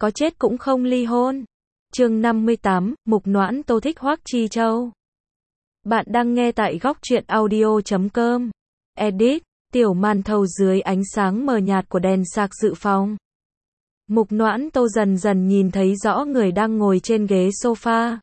có chết cũng không ly hôn. Chương 58, Mục Noãn Tô thích Hoắc Chi Châu. Bạn đang nghe tại góc truyện audio.com. Edit, tiểu màn thầu dưới ánh sáng mờ nhạt của đèn sạc dự phòng. Mục Noãn Tô dần dần nhìn thấy rõ người đang ngồi trên ghế sofa.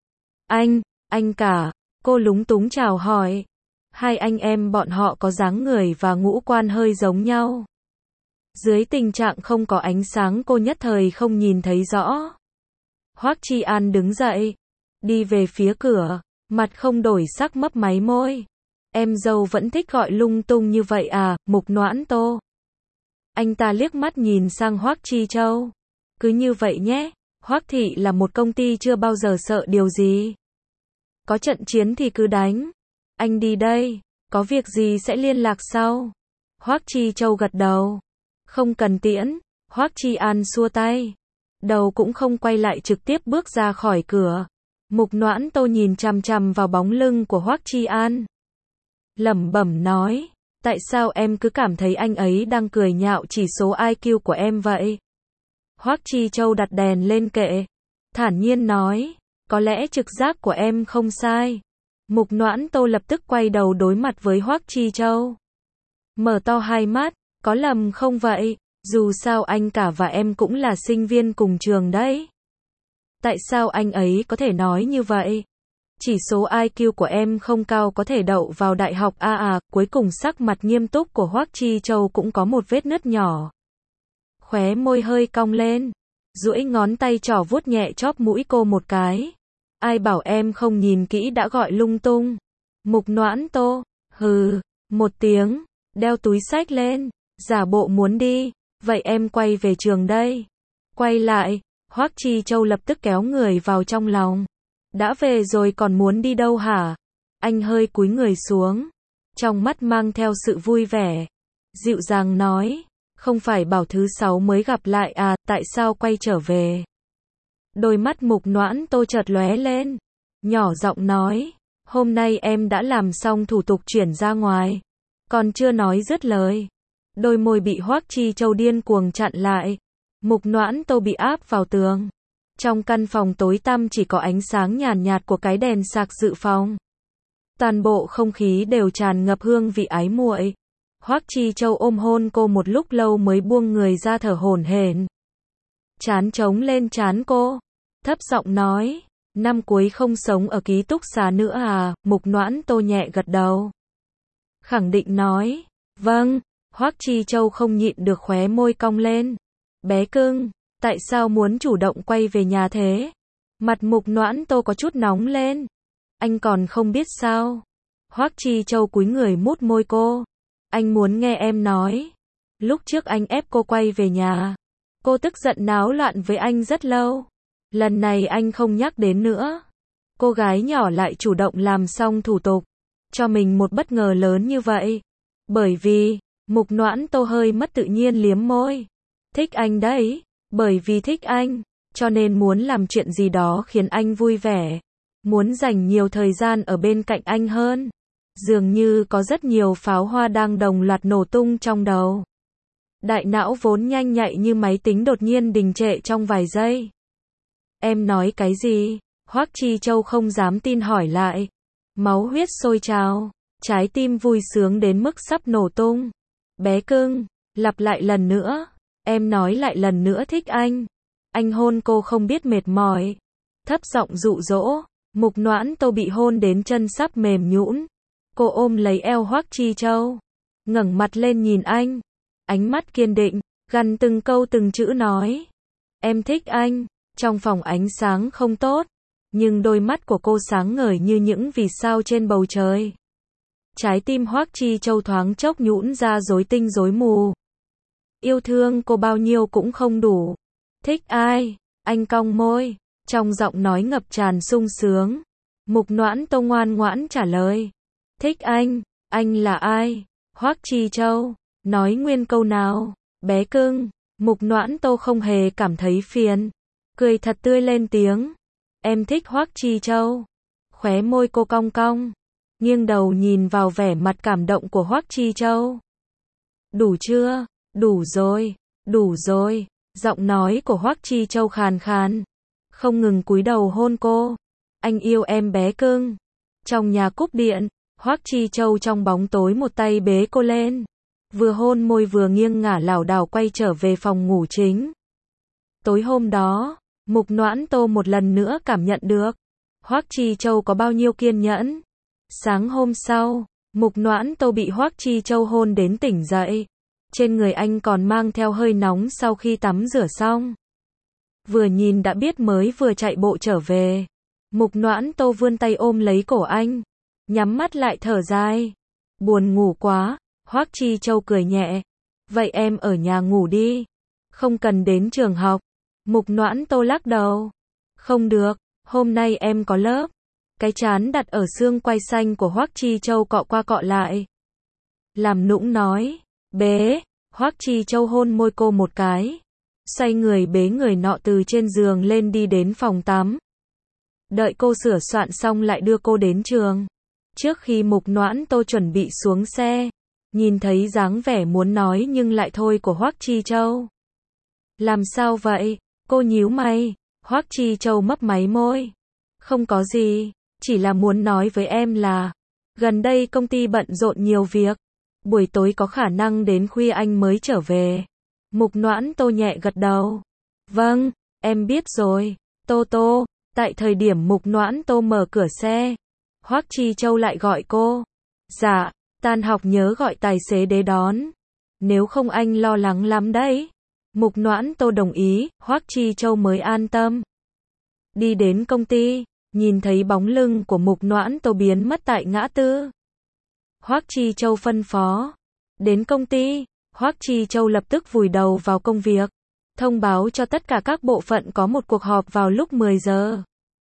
Anh cả, cô lúng túng chào hỏi. Hai anh em bọn họ có dáng người và ngũ quan hơi giống nhau. Dưới tình trạng không có ánh sáng cô nhất thời không nhìn thấy rõ. Hoắc Chi An đứng dậy, đi về phía cửa, mặt không đổi sắc mấp máy môi. Em dâu vẫn thích gọi lung tung như vậy à, Mục Noãn Tô. Anh ta liếc mắt nhìn sang Hoắc Chi Châu. Cứ như vậy nhé, Hoắc thị là một công ty chưa bao giờ sợ điều gì. Có trận chiến thì cứ đánh. Anh đi đây, có việc gì sẽ liên lạc sau. Hoắc Chi Châu gật đầu. Không cần tiễn, Hoắc Chi An xua tay. Đầu cũng không quay lại trực tiếp bước ra khỏi cửa. Mục Noãn Tô nhìn chằm chằm vào bóng lưng của Hoắc Chi An. Lẩm bẩm nói, tại sao em cứ cảm thấy anh ấy đang cười nhạo chỉ số IQ của em vậy? Hoắc Chi Châu đặt đèn lên kệ, thản nhiên nói, có lẽ trực giác của em không sai. Mục Noãn Tô lập tức quay đầu đối mặt với Hoắc Chi Châu. Mở to hai mắt, có lầm không vậy? Dù sao anh cả và em cũng là sinh viên cùng trường đấy. Tại sao anh ấy có thể nói như vậy? Chỉ số IQ của em không cao có thể đậu vào đại học cuối cùng sắc mặt nghiêm túc của Hoắc Chi Châu cũng có một vết nứt nhỏ. Khóe môi hơi cong lên, duỗi ngón tay trỏ vuốt nhẹ chóp mũi cô một cái. Ai bảo em không nhìn kỹ đã gọi lung tung. Mục Noãn Tô, hừ, một tiếng, đeo túi xách lên, giả bộ muốn đi, vậy em quay về trường đây. Quay lại, Hoắc Chi Châu lập tức kéo người vào trong lòng. Đã về rồi còn muốn đi đâu hả? Anh hơi cúi người xuống, trong mắt mang theo sự vui vẻ. Dịu dàng nói, không phải bảo thứ 6 mới gặp lại à, tại sao quay trở về? Đôi mắt Mục Noãn Tô chợt lóe lên, nhỏ giọng nói, hôm nay em đã làm xong thủ tục chuyển ra ngoài. Còn chưa nói dứt lời, đôi môi bị Hoắc Chi Châu điên cuồng chặn lại. Mục Noãn Tô bị áp vào tường. Trong căn phòng tối tăm chỉ có ánh sáng nhàn nhạt của cái đèn sạc dự phòng. Toàn bộ không khí đều tràn ngập hương vị ái muội. Hoắc Chi Châu ôm hôn cô một lúc lâu mới buông người ra thở hổn hển. Trán trống lên trán cô, thấp giọng nói, năm cuối không sống ở ký túc xá nữa à? Mục Noãn Tô nhẹ gật đầu, khẳng định nói, vâng. Hoắc Chi Châu không nhịn được khóe môi cong lên. Bé cưng, tại sao muốn chủ động quay về nhà thế? Mặt Mục Noãn Tô có chút nóng lên. Anh còn không biết sao? Hoắc Chi Châu cúi người mút môi cô. Anh muốn nghe em nói. Lúc trước anh ép cô quay về nhà. Cô tức giận náo loạn với anh rất lâu. Lần này anh không nhắc đến nữa. Cô gái nhỏ lại chủ động làm xong thủ tục. Cho mình một bất ngờ lớn như vậy. Bởi vì, Mục Noãn Tô hơi mất tự nhiên liếm môi. Thích anh đấy. Bởi vì thích anh, cho nên muốn làm chuyện gì đó khiến anh vui vẻ. Muốn dành nhiều thời gian ở bên cạnh anh hơn. Dường như có rất nhiều pháo hoa đang đồng loạt nổ tung trong đầu. Đại não vốn nhanh nhạy như máy tính đột nhiên đình trệ trong vài giây. Em nói cái gì? Hoắc Chi Châu không dám tin hỏi lại. Máu huyết sôi trào, trái tim vui sướng đến mức sắp nổ tung. Bé cưng, lặp lại lần nữa. Em nói lại lần nữa thích anh. Anh hôn cô không biết mệt mỏi. Thấp giọng dụ dỗ. Mục Noãn Tô bị hôn đến chân sắp mềm nhũn. Cô ôm lấy eo Hoắc Chi Châu, ngẩng mặt lên nhìn anh. Ánh mắt kiên định, gằn từng câu từng chữ nói. Em thích anh. Trong phòng ánh sáng không tốt, nhưng đôi mắt của cô sáng ngời như những vì sao trên bầu trời. Trái tim Hoắc Chi Châu thoáng chốc nhũn ra rối tinh rối mù. Yêu thương cô bao nhiêu cũng không đủ. Thích ai? Anh cong môi, trong giọng nói ngập tràn sung sướng. Mục Noãn Tô ngoan ngoãn trả lời. Thích anh là ai? Hoắc Chi Châu, nói nguyên câu nào. Bé cưng, Mục Noãn Tô không hề cảm thấy phiền. Cười thật tươi lên tiếng. Em thích Hoắc Chi Châu. Khóe môi cô cong cong, nghiêng đầu nhìn vào vẻ mặt cảm động của Hoắc Chi Châu. Đủ chưa? Đủ rồi, Giọng nói của Hoắc Chi Châu khàn khàn, không ngừng cúi đầu hôn cô. Anh yêu em bé cưng. Trong nhà cúp điện, Hoắc Chi Châu trong bóng tối một tay bế cô lên. Vừa hôn môi vừa nghiêng ngả lảo đảo quay trở về phòng ngủ chính. Tối hôm đó, Mục Noãn Tô một lần nữa cảm nhận được Hoắc Chi Châu có bao nhiêu kiên nhẫn. Sáng hôm sau, Mục Noãn Tô bị Hoắc Chi Châu hôn đến tỉnh dậy. Trên người anh còn mang theo hơi nóng sau khi tắm rửa xong. Vừa nhìn đã biết mới vừa chạy bộ trở về. Mục Noãn Tô vươn tay ôm lấy cổ anh, nhắm mắt lại thở dài. Buồn ngủ quá, Hoắc Chi Châu cười nhẹ. Vậy em ở nhà ngủ đi, không cần đến trường học. Mục Noãn Tô lắc đầu. Không được, hôm nay em có lớp. Cái trán đặt ở xương quai xanh của Hoắc Chi Châu cọ qua cọ lại. Làm nũng nói, bế. Hoắc Chi Châu hôn môi cô một cái. Xoay người bế người nọ từ trên giường lên đi đến phòng tắm. Đợi cô sửa soạn xong lại đưa cô đến trường. Trước khi Mục Noãn Tô chuẩn bị xuống xe, nhìn thấy dáng vẻ muốn nói nhưng lại thôi của Hoắc Chi Châu. Làm sao vậy? Cô nhíu mày. Hoắc Chi Châu mấp máy môi. Không có gì, chỉ là muốn nói với em là gần đây công ty bận rộn nhiều việc. Buổi tối có khả năng đến khuya anh mới trở về. Mục Noãn Tô nhẹ gật đầu. Vâng, em biết rồi. Tô Tô. Tại thời điểm Mục Noãn Tô mở cửa xe, Hoắc Chi Châu lại gọi cô. Dạ, tan học nhớ gọi tài xế đến đón. Nếu không anh lo lắng lắm đấy. Mục Noãn Tô đồng ý, Hoắc Chi Châu mới an tâm. Đi đến công ty, nhìn thấy bóng lưng của Mục Noãn Tô biến mất tại ngã tư. Hoắc Chi Châu phân phó. Đến công ty, Hoắc Chi Châu lập tức vùi đầu vào công việc. Thông báo cho tất cả các bộ phận có một cuộc họp vào lúc 10 giờ.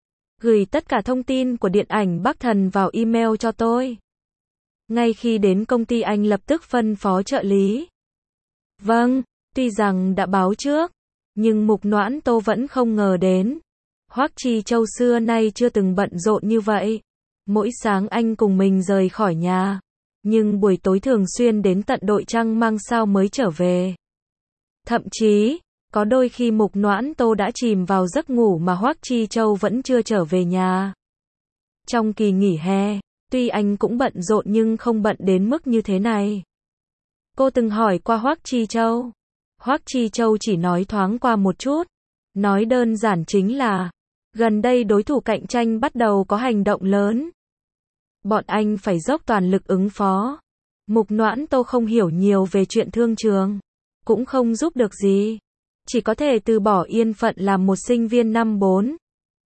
Gửi tất cả thông tin của điện ảnh Bắc Thần vào email cho tôi. Ngay khi đến công ty anh lập tức phân phó trợ lý. Vâng, tuy rằng đã báo trước, nhưng Mục Noãn Tô vẫn không ngờ đến. Hoắc Chi Châu xưa nay chưa từng bận rộn như vậy. Mỗi sáng anh cùng mình rời khỏi nhà, nhưng buổi tối thường xuyên đến tận đội trăng măng sao mới trở về. Thậm chí, có đôi khi Mục Noãn Tô đã chìm vào giấc ngủ mà Hoắc Chi Châu vẫn chưa trở về nhà. Trong kỳ nghỉ hè, tuy anh cũng bận rộn nhưng không bận đến mức như thế này. Cô từng hỏi qua Hoắc Chi Châu. Hoắc Chi Châu chỉ nói thoáng qua một chút. Nói đơn giản chính là, gần đây đối thủ cạnh tranh bắt đầu có hành động lớn. Bọn anh phải dốc toàn lực ứng phó. Mục Noãn Tô không hiểu nhiều về chuyện thương trường, cũng không giúp được gì. Chỉ có thể từ bỏ yên phận làm một sinh viên năm 4.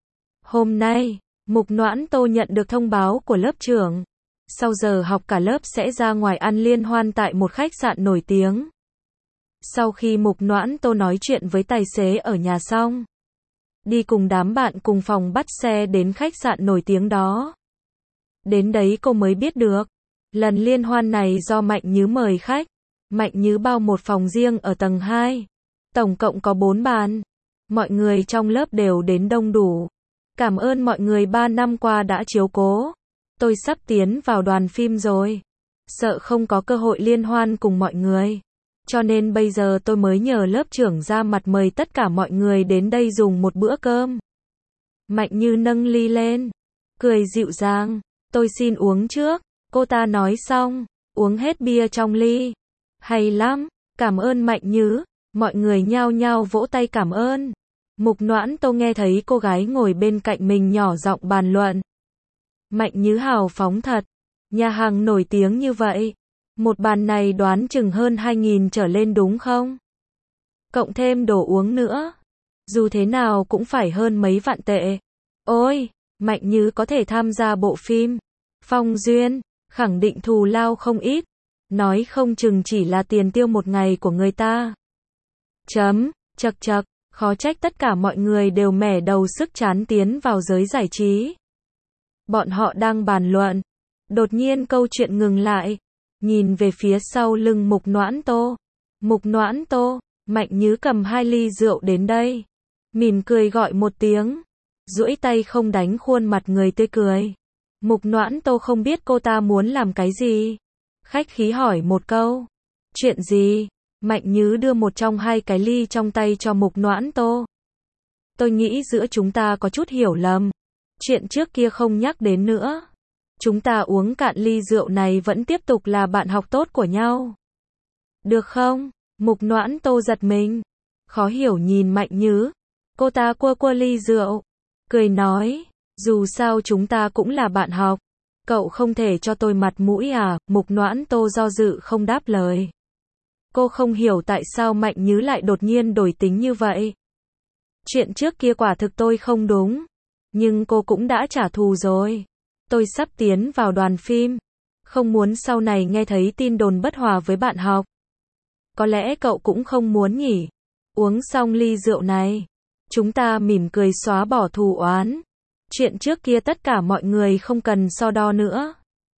Hôm nay, Mục Noãn Tô nhận được thông báo của lớp trưởng. Sau giờ học cả lớp sẽ ra ngoài ăn liên hoan tại một khách sạn nổi tiếng. Sau khi Mục Noãn Tô nói chuyện với tài xế ở nhà xong, đi cùng đám bạn cùng phòng bắt xe đến khách sạn nổi tiếng đó. Đến đấy cô mới biết được, lần liên hoan này do Mạnh Nhứ mời khách. Mạnh Nhứ bao một phòng riêng ở tầng 2. Tổng cộng có 4 bàn. Mọi người trong lớp đều đến đông đủ. Cảm ơn mọi người 3 năm qua đã chiếu cố. Tôi sắp tiến vào đoàn phim rồi. Sợ không có cơ hội liên hoan cùng mọi người. Cho nên bây giờ tôi mới nhờ lớp trưởng ra mặt mời tất cả mọi người đến đây dùng một bữa cơm. Mạnh Như nâng ly lên, cười dịu dàng. Tôi xin uống trước. Cô ta nói xong, uống hết bia trong ly. Hay lắm, cảm ơn Mạnh Như. Mọi người nhao nhao vỗ tay cảm ơn. Mục Noãn Tô nghe thấy cô gái ngồi bên cạnh mình nhỏ giọng bàn luận. Mạnh Như hào phóng thật. Nhà hàng nổi tiếng như vậy. Một bàn này đoán chừng hơn 2.000 trở lên đúng không? Cộng thêm đồ uống nữa. Dù thế nào cũng phải hơn mấy vạn tệ. Ôi, Mạnh Như có thể tham gia bộ phim Phong Duyên, khẳng định thù lao không ít. Nói không chừng chỉ là tiền tiêu một ngày của người ta. Chật chật, khó trách tất cả mọi người đều mẻ đầu sức chán tiến vào giới giải trí. Bọn họ đang bàn luận. Đột nhiên câu chuyện ngừng lại. Nhìn về phía sau lưng Mục Noãn Tô. Mục Noãn Tô, Mạnh Nhứ cầm 2 ly rượu đến đây. Mỉm cười gọi một tiếng. Duỗi tay không đánh khuôn mặt người tươi cười. Mục Noãn Tô không biết cô ta muốn làm cái gì. Khách khí hỏi một câu. Chuyện gì? Mạnh Nhứ đưa một trong hai cái ly trong tay cho Mục Noãn Tô. Tôi nghĩ giữa chúng ta có chút hiểu lầm. Chuyện trước kia không nhắc đến nữa. Chúng ta uống cạn ly rượu này vẫn tiếp tục là bạn học tốt của nhau. Được không? Mục Noãn Tô giật mình. Khó hiểu nhìn Mạnh Nhứ. Cô ta quơ ly rượu. Cười nói. Dù sao chúng ta cũng là bạn học. Cậu không thể cho tôi mặt mũi à? Mục Noãn Tô do dự không đáp lời. Cô không hiểu tại sao Mạnh Nhứ lại đột nhiên đổi tính như vậy. Chuyện trước kia quả thực tôi không đúng. Nhưng cô cũng đã trả thù rồi. Tôi sắp tiến vào đoàn phim. Không muốn sau này nghe thấy tin đồn bất hòa với bạn học. Có lẽ cậu cũng không muốn nhỉ. Uống xong ly rượu này. Chúng ta mỉm cười xóa bỏ thù oán. Chuyện trước kia tất cả mọi người không cần so đo nữa.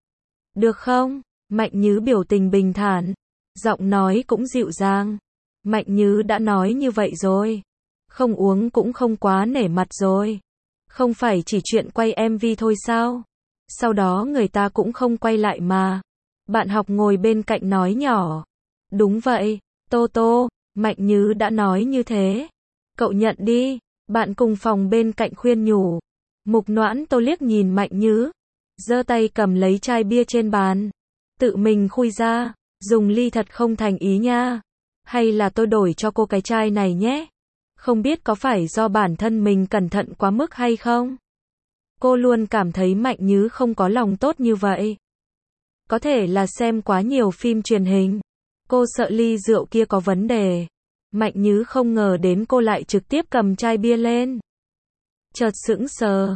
Được không? Mạnh Nhứ biểu tình bình thản. Giọng nói cũng dịu dàng. Mạnh Nhứ đã nói như vậy rồi. Không uống cũng không quá nể mặt rồi. Không phải chỉ chuyện quay MV thôi sao? Sau đó người ta cũng không quay lại mà. Bạn học ngồi bên cạnh nói nhỏ. Đúng vậy, Tô Tô, Mạnh Nhứ đã nói như thế. Cậu nhận đi, bạn cùng phòng bên cạnh khuyên nhủ. Mục Noãn Tô liếc nhìn Mạnh Nhứ. Giơ tay cầm lấy chai bia trên bàn. Tự mình khui ra, dùng ly thật không thành ý nha. Hay là tôi đổi cho cô cái chai này nhé? Không biết có phải do bản thân mình cẩn thận quá mức hay không? Cô luôn cảm thấy Mạnh Nhứ không có lòng tốt như vậy. Có thể là xem quá nhiều phim truyền hình. Cô sợ ly rượu kia có vấn đề. Mạnh Nhứ không ngờ đến cô lại trực tiếp cầm chai bia lên. Chợt sững sờ.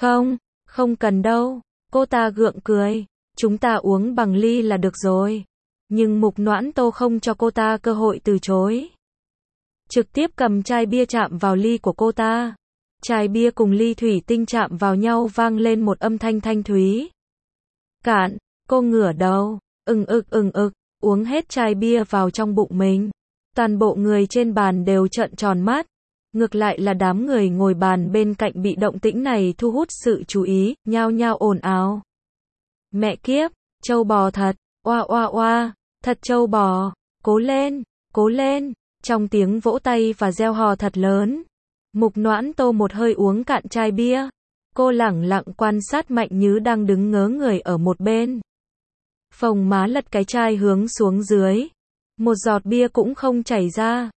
Không cần đâu. Cô ta gượng cười. Chúng ta uống bằng ly là được rồi. Nhưng Mục Noãn Tô không cho cô ta cơ hội từ chối. Trực tiếp cầm chai bia chạm vào ly của cô ta. Chai bia cùng ly thủy tinh chạm vào nhau vang lên một âm thanh thanh thúy. Cạn, cô ngửa đầu, ực, uống hết chai bia vào trong bụng mình. Toàn bộ người trên bàn đều trợn tròn mắt. Ngược lại là đám người ngồi bàn bên cạnh bị động tĩnh này thu hút sự chú ý, nhao nhao ồn ào. Mẹ kiếp, trâu bò thật, oa, thật trâu bò, cố lên. Trong tiếng vỗ tay và reo hò thật lớn. Mục Noãn Tô một hơi uống cạn chai bia. Cô lẳng lặng quan sát Mạnh Nhứ đang đứng ngớ người ở một bên. Phồng má lật cái chai hướng xuống dưới. Một giọt bia cũng không chảy ra.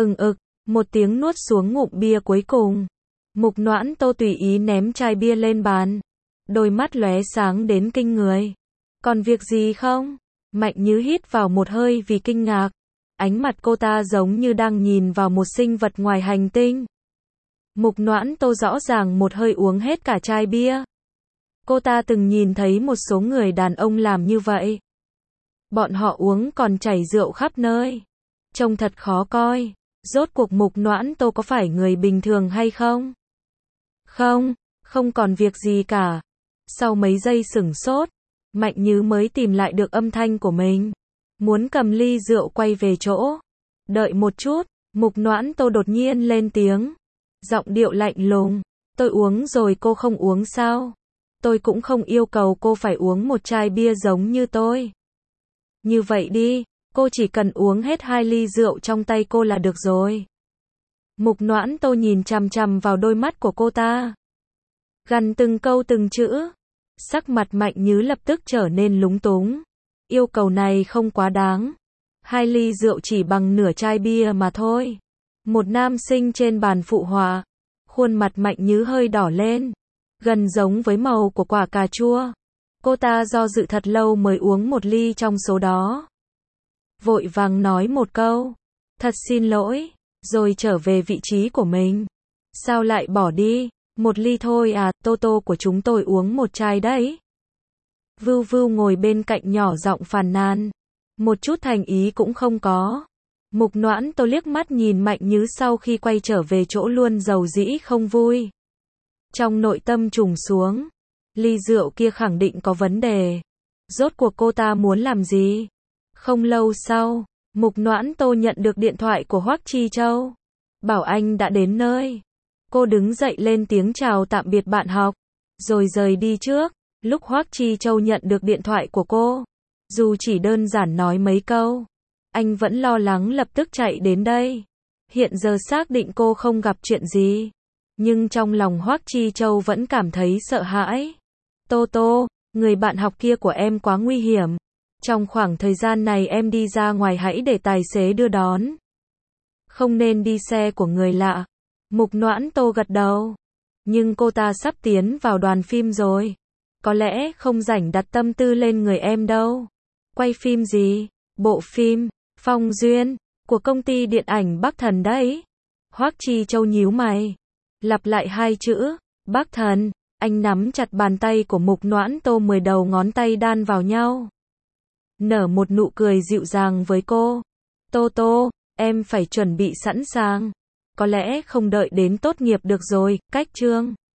Một tiếng nuốt xuống ngụm bia cuối cùng. Mục Noãn Tô tùy ý ném chai bia lên bàn. Đôi mắt lóe sáng đến kinh người. Còn việc gì không? Mạnh Nhứ hít vào một hơi vì kinh ngạc. Ánh mặt cô ta giống như đang nhìn vào một sinh vật ngoài hành tinh. Mục Noãn Tô rõ ràng một hơi uống hết cả chai bia. Cô ta từng nhìn thấy một số người đàn ông làm như vậy. Bọn họ uống còn chảy rượu khắp nơi. Trông thật khó coi. Rốt cuộc Mục Noãn Tô có phải người bình thường hay không? Không còn việc gì cả. Sau mấy giây sửng sốt, Mạnh Nhứ mới tìm lại được âm thanh của mình. Muốn cầm ly rượu quay về chỗ. Đợi một chút, Mục Noãn Tô đột nhiên lên tiếng. Giọng điệu lạnh lùng. Tôi uống rồi cô không uống sao? Tôi cũng không yêu cầu cô phải uống một chai bia giống như tôi. Như vậy đi, cô chỉ cần uống hết 2 ly rượu trong tay cô là được rồi. Mục Noãn Tô nhìn chằm chằm vào đôi mắt của cô ta. Gằn từng câu từng chữ. Sắc mặt Mạnh Nhứ lập tức trở nên lúng túng. Yêu cầu này không quá đáng. 2 ly rượu chỉ bằng nửa chai bia mà thôi. Một nam sinh trên bàn phụ họa. Khuôn mặt Mạnh Nhứ hơi đỏ lên. Gần giống với màu của quả cà chua. Cô ta do dự thật lâu mới uống một ly trong số đó. Vội vàng nói một câu. Thật xin lỗi. Rồi trở về vị trí của mình. Sao lại bỏ đi? Một ly thôi à, Tô Tô của chúng tôi uống một chai đấy. Vưu Vưu ngồi bên cạnh nhỏ giọng phàn nàn. Một chút thành ý cũng không có. Mục Noãn Tô liếc mắt nhìn Mạnh Nhứ sau khi quay trở về chỗ luôn dầu dĩ không vui. Trong nội tâm trùng xuống. Ly rượu kia khẳng định có vấn đề. Rốt cuộc cô ta muốn làm gì? Không lâu sau, Mục Noãn Tô nhận được điện thoại của Hoắc Chi Châu. Bảo anh đã đến nơi. Cô đứng dậy lên tiếng chào tạm biệt bạn học. Rồi rời đi trước. Lúc Hoắc Chi Châu nhận được điện thoại của cô. Dù chỉ đơn giản nói mấy câu. anh vẫn lo lắng lập tức chạy đến đây. Hiện giờ xác định cô không gặp chuyện gì. Nhưng trong lòng Hoắc Chi Châu vẫn cảm thấy sợ hãi. Tô Tô, người bạn học kia của em quá nguy hiểm. Trong khoảng thời gian này em đi ra ngoài hãy để tài xế đưa đón. Không nên đi xe của người lạ. Mục Noãn Tô gật đầu. Nhưng cô ta sắp tiến vào đoàn phim rồi. Có lẽ không rảnh đặt tâm tư lên người em đâu. Quay phim gì? Bộ phim Phong Duyên của công ty điện ảnh Bắc Thần đấy. Hoắc Chi Châu nhíu mày. Lặp lại hai chữ, Bắc Thần. Anh nắm chặt bàn tay của Mục Noãn Tô, 10 đầu ngón tay đan vào nhau. Nở một nụ cười dịu dàng với cô. Tô Tô, em phải chuẩn bị sẵn sàng. Có lẽ không đợi đến tốt nghiệp được rồi, cách chương.